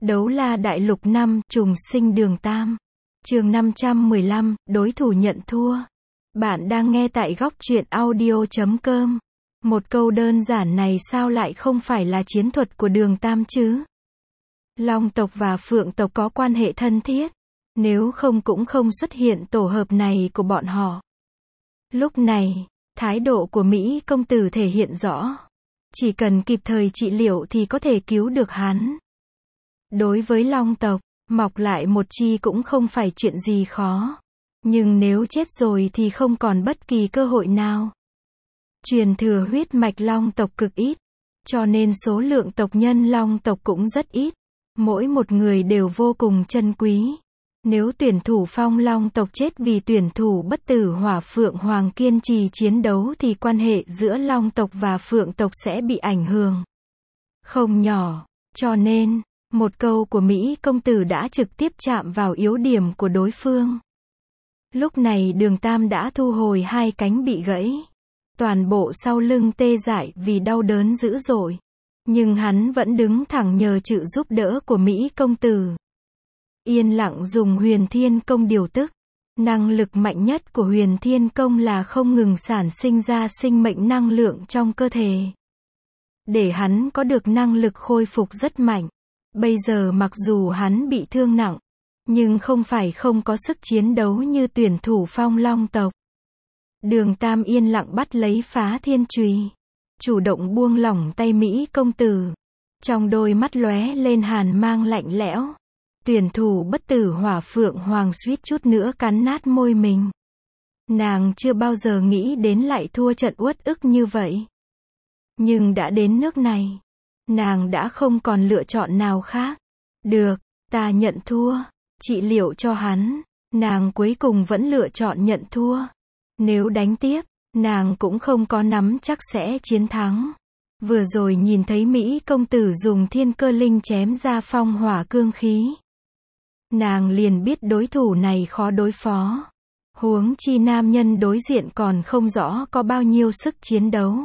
Đấu la đại lục 5, trùng sinh đường Tam. Chương 515, đối thủ nhận thua. Bạn đang nghe tại góc truyện audio.com. Một câu đơn giản này sao lại không phải là chiến thuật của đường Tam chứ? Long tộc và Phượng tộc có quan hệ thân thiết. Nếu không cũng không xuất hiện tổ hợp này của bọn họ. Lúc này, thái độ của Mỹ công tử thể hiện rõ. Chỉ cần kịp thời trị liệu thì có thể cứu được hắn. Đối với Long tộc, mọc lại một chi cũng không phải chuyện gì khó. Nhưng nếu chết rồi thì không còn bất kỳ cơ hội nào. Truyền thừa huyết mạch Long tộc cực ít, cho nên số lượng tộc nhân Long tộc cũng rất ít. Mỗi một người đều vô cùng chân quý. Nếu tuyển thủ Phong Long tộc chết vì tuyển thủ bất tử Hỏa Phượng Hoàng kiên trì chiến đấu thì quan hệ giữa Long tộc và Phượng tộc sẽ bị ảnh hưởng không nhỏ. Cho nên, một câu của Mỹ công tử đã trực tiếp chạm vào yếu điểm của đối phương. Lúc này đường Tam đã thu hồi hai cánh bị gãy. Toàn bộ sau lưng tê dại vì đau đớn dữ dội. Nhưng hắn vẫn đứng thẳng nhờ sự giúp đỡ của Mỹ công tử. Yên lặng dùng Huyền Thiên Công điều tức. Năng lực mạnh nhất của Huyền Thiên Công là không ngừng sản sinh ra sinh mệnh năng lượng trong cơ thể. Để hắn có được năng lực khôi phục rất mạnh. Bây giờ mặc dù hắn bị thương nặng, nhưng không phải không có sức chiến đấu như tuyển thủ Phong Long tộc. Đường Tam yên lặng bắt lấy Phá Thiên Chùy, chủ động buông lỏng tay Mỹ công tử. Trong đôi mắt lóe lên hàn mang lạnh lẽo. Tuyển thủ bất tử Hỏa Phượng Hoàng suýt chút nữa cắn nát môi mình. Nàng chưa bao giờ nghĩ đến lại thua trận uất ức như vậy. Nhưng đã đến nước này, nàng đã không còn lựa chọn nào khác. Được, ta nhận thua, trị liệu cho hắn. Nàng cuối cùng vẫn lựa chọn nhận thua. Nếu đánh tiếp, nàng cũng không có nắm chắc sẽ chiến thắng. Vừa rồi nhìn thấy Mỹ công tử dùng thiên cơ linh chém ra phong hỏa cương khí. Nàng liền biết đối thủ này khó đối phó. Huống chi nam nhân đối diện còn không rõ có bao nhiêu sức chiến đấu.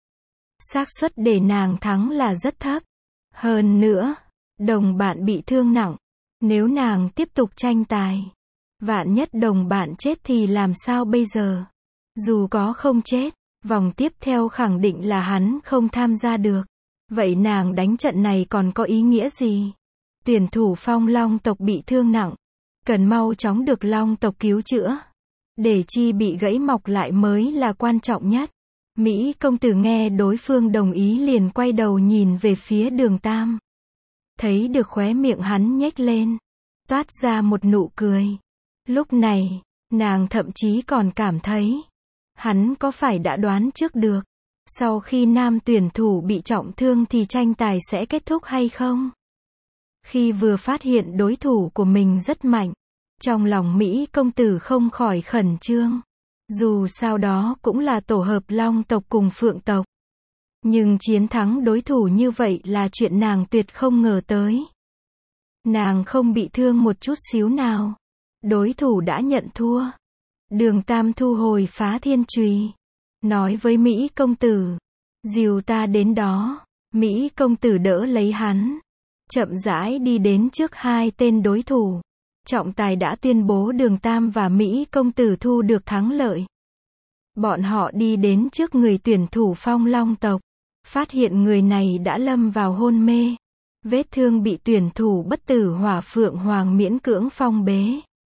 Xác suất để nàng thắng là rất thấp. Hơn nữa, đồng bạn bị thương nặng. Nếu nàng tiếp tục tranh tài, vạn nhất đồng bạn chết thì làm sao bây giờ? Dù có không chết, vòng tiếp theo khẳng định là hắn không tham gia được. Vậy nàng đánh trận này còn có ý nghĩa gì? Tuyển thủ Phong Long tộc bị thương nặng, cần mau chóng được Long tộc cứu chữa. Để chi bị gãy mọc lại mới là quan trọng nhất. Mỹ công tử nghe đối phương đồng ý liền quay đầu nhìn về phía đường Tam. Thấy được khóe miệng hắn nhếch lên, toát ra một nụ cười. Lúc này, nàng thậm chí còn cảm thấy, hắn có phải đã đoán trước được, sau khi nam tuyển thủ bị trọng thương thì tranh tài sẽ kết thúc hay không? Khi vừa phát hiện đối thủ của mình rất mạnh, trong lòng Mỹ công tử không khỏi khẩn trương. Dù sao đó cũng là tổ hợp Long tộc cùng Phượng tộc. Nhưng chiến thắng đối thủ như vậy là chuyện nàng tuyệt không ngờ tới. Nàng không bị thương một chút xíu nào. Đối thủ đã nhận thua. Đường Tam thu hồi Phá Thiên Chùy, nói với Mỹ công tử, dìu ta đến đó. Mỹ công tử đỡ lấy hắn, chậm rãi đi đến trước hai tên đối thủ. Trọng tài đã tuyên bố đường Tam và Mỹ công tử thu được thắng lợi. Bọn họ đi đến trước người tuyển thủ Phong Long tộc, phát hiện người này đã lâm vào hôn mê. Vết thương bị tuyển thủ bất tử Hỏa Phượng Hoàng miễn cưỡng phong bế.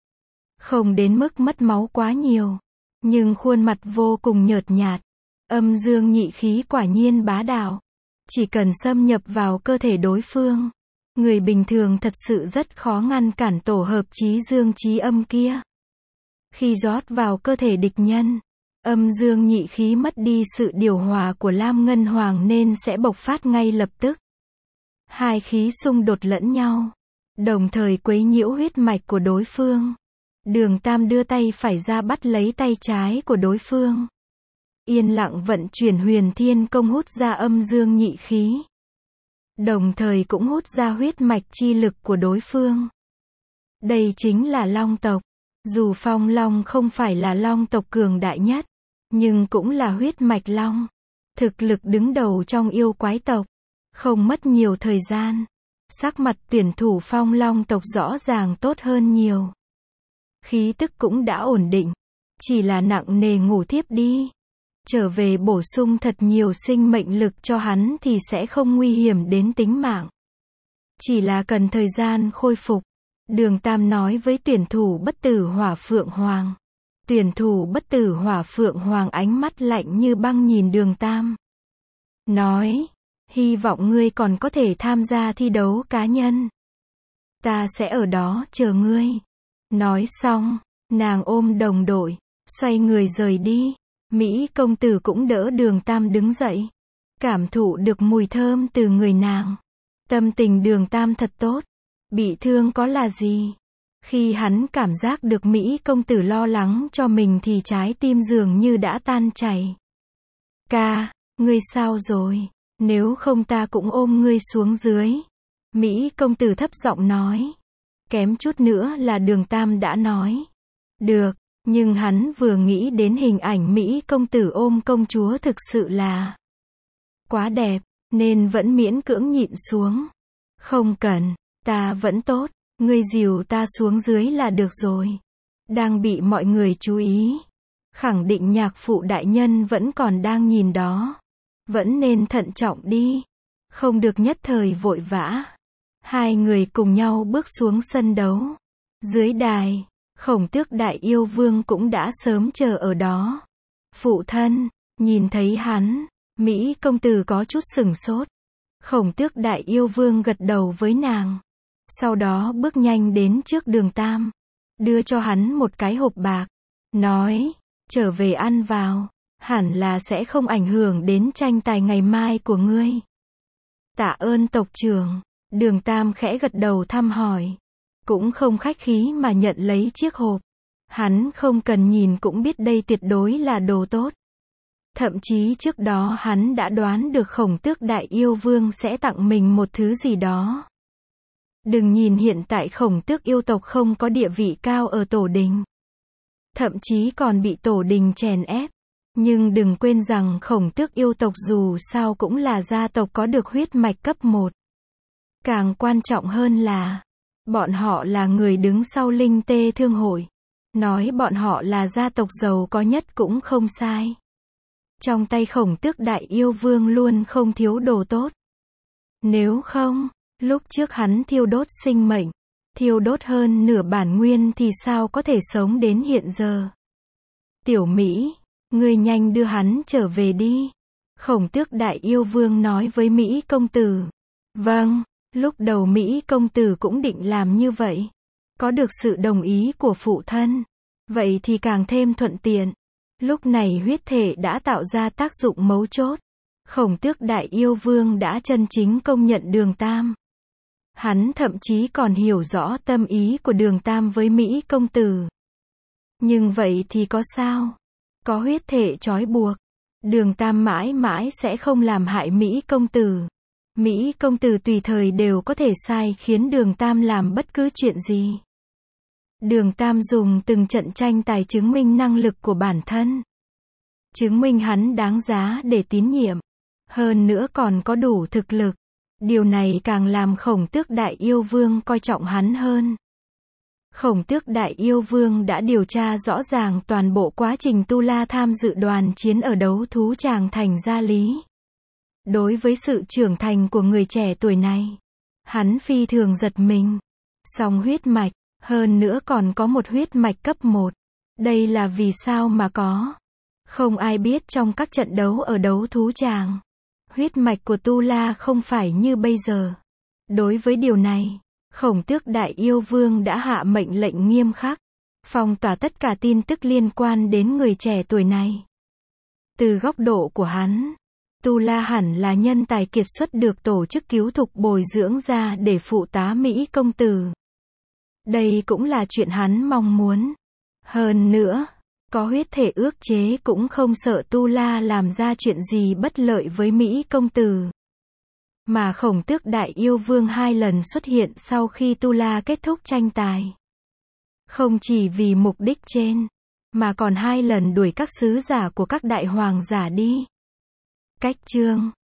Không đến mức mất máu quá nhiều, nhưng khuôn mặt vô cùng nhợt nhạt. Âm dương nhị khí quả nhiên bá đạo. Chỉ cần xâm nhập vào cơ thể đối phương, người bình thường thật sự rất khó ngăn cản tổ hợp chí dương chí âm kia. Khi rót vào cơ thể địch nhân, âm dương nhị khí mất đi sự điều hòa của Lam Ngân Hoàng nên sẽ bộc phát ngay lập tức. Hai khí xung đột lẫn nhau, đồng thời quấy nhiễu huyết mạch của đối phương. Đường Tam đưa tay phải ra bắt lấy tay trái của đối phương. Yên lặng vận chuyển Huyền Thiên Công hút ra âm dương nhị khí. Đồng thời cũng hút ra huyết mạch chi lực của đối phương. Đây chính là Long tộc. Dù Phong Long không phải là Long tộc cường đại nhất, nhưng cũng là huyết mạch Long. Thực lực đứng đầu trong yêu quái tộc. Không mất nhiều thời gian, Sắc mặt tuyển thủ Phong Long tộc rõ ràng tốt hơn nhiều. Khí tức cũng đã ổn định. Chỉ là nặng nề ngủ thiếp đi. Trở về bổ sung thật nhiều sinh mệnh lực cho hắn thì sẽ không nguy hiểm đến tính mạng. Chỉ là cần thời gian khôi phục. Đường Tam nói với tuyển thủ bất tử Hỏa Phượng Hoàng. Tuyển thủ bất tử Hỏa Phượng Hoàng ánh mắt lạnh như băng nhìn Đường Tam. Nói, hy vọng ngươi còn có thể tham gia thi đấu cá nhân. Ta sẽ ở đó chờ ngươi. Nói xong, nàng ôm đồng đội, xoay người rời đi. Mỹ công tử cũng đỡ Đường Tam đứng dậy. Cảm thụ được mùi thơm từ người nàng. Tâm tình Đường Tam thật tốt. Bị thương có là gì? Khi hắn cảm giác được Mỹ công tử lo lắng cho mình thì trái tim dường như đã tan chảy. Ca, ngươi sao rồi? Nếu không ta cũng ôm ngươi xuống dưới. Mỹ công tử thấp giọng nói. Kém chút nữa là Đường Tam đã nói. Được, nhưng hắn vừa nghĩ đến hình ảnh Mỹ công tử ôm công chúa thực sự là quá đẹp, nên vẫn miễn cưỡng nhịn xuống. Không cần, ta vẫn tốt, ngươi dìu ta xuống dưới là được rồi. Đang bị mọi người chú ý. Khẳng định nhạc phụ đại nhân vẫn còn đang nhìn đó. Vẫn nên thận trọng đi. Không được nhất thời vội vã. Hai người cùng nhau bước xuống sân đấu. Dưới đài, Khổng Tước Đại Yêu Vương cũng đã sớm chờ ở đó. Phụ thân, nhìn thấy hắn, Mỹ công tử có chút sửng sốt. Khổng Tước Đại Yêu Vương gật đầu với nàng. Sau đó bước nhanh đến trước Đường Tam. Đưa cho hắn một cái hộp bạc. Nói, trở về ăn vào. Hẳn là sẽ không ảnh hưởng đến tranh tài ngày mai của ngươi. Tạ ơn tộc trưởng. Đường Tam khẽ gật đầu thăm hỏi. Cũng không khách khí mà nhận lấy chiếc hộp. Hắn không cần nhìn cũng biết đây tuyệt đối là đồ tốt. Thậm chí trước đó hắn đã đoán được Khổng Tước Đại Yêu Vương sẽ tặng mình một thứ gì đó. Đừng nhìn hiện tại Khổng Tước yêu tộc không có địa vị cao ở tổ đình. Thậm chí còn bị tổ đình chèn ép. Nhưng đừng quên rằng Khổng Tước yêu tộc dù sao cũng là gia tộc có được huyết mạch cấp 1. Càng quan trọng hơn là, bọn họ là người đứng sau Linh Tê Thương hội. Nói bọn họ là gia tộc giàu có nhất cũng không sai. Trong tay Khổng Tước Đại Yêu Vương luôn không thiếu đồ tốt. Nếu không, lúc trước hắn thiêu đốt sinh mệnh, thiêu đốt hơn nửa bản nguyên thì sao có thể sống đến hiện giờ. Tiểu Mỹ, ngươi nhanh đưa hắn trở về đi. Khổng Tước Đại Yêu Vương nói với Mỹ công tử. Vâng, lúc đầu Mỹ công tử cũng định làm như vậy. Có được sự đồng ý của phụ thân. Vậy thì càng thêm thuận tiện. Lúc này huyết thể đã tạo ra tác dụng mấu chốt. Khổng Tước Đại Yêu Vương đã chân chính công nhận Đường Tam. Hắn thậm chí còn hiểu rõ tâm ý của Đường Tam với Mỹ công tử. Nhưng vậy thì có sao? Có huyết thể trói buộc. Đường Tam mãi mãi sẽ không làm hại Mỹ công tử. Mỹ công tử tùy thời đều có thể sai khiến Đường Tam làm bất cứ chuyện gì. Đường Tam dùng từng trận tranh tài chứng minh năng lực của bản thân. Chứng minh hắn đáng giá để tín nhiệm. Hơn nữa còn có đủ thực lực. Điều này càng làm Khổng Tước Đại Yêu Vương coi trọng hắn hơn. Khổng Tước Đại Yêu Vương đã điều tra rõ ràng toàn bộ quá trình Tu La tham dự đoàn chiến ở đấu thú tràng thành Gia Lý. Đối với sự trưởng thành của người trẻ tuổi này, hắn phi thường giật mình. Song huyết mạch, hơn nữa còn có một huyết mạch cấp 1. Đây là vì sao mà có? Không ai biết trong các trận đấu ở đấu thú tràng. Huyết mạch của Tu La không phải như bây giờ. Đối với điều này, Khổng Tước Đại Yêu Vương đã hạ mệnh lệnh nghiêm khắc, phong tỏa tất cả tin tức liên quan đến người trẻ tuổi này. Từ góc độ của hắn, Tu La hẳn là nhân tài kiệt xuất được tổ chức cứu thục bồi dưỡng ra để phụ tá Mỹ công tử. Đây cũng là chuyện hắn mong muốn. Hơn nữa, có huyết thể ước chế cũng không sợ Tu La làm ra chuyện gì bất lợi với Mỹ công tử. Mà Khổng Tước Đại Yêu Vương 2 lần xuất hiện sau khi Tu La kết thúc tranh tài. Không chỉ vì mục đích trên, mà còn 2 lần đuổi các sứ giả của các đại hoàng giả đi. Cách chương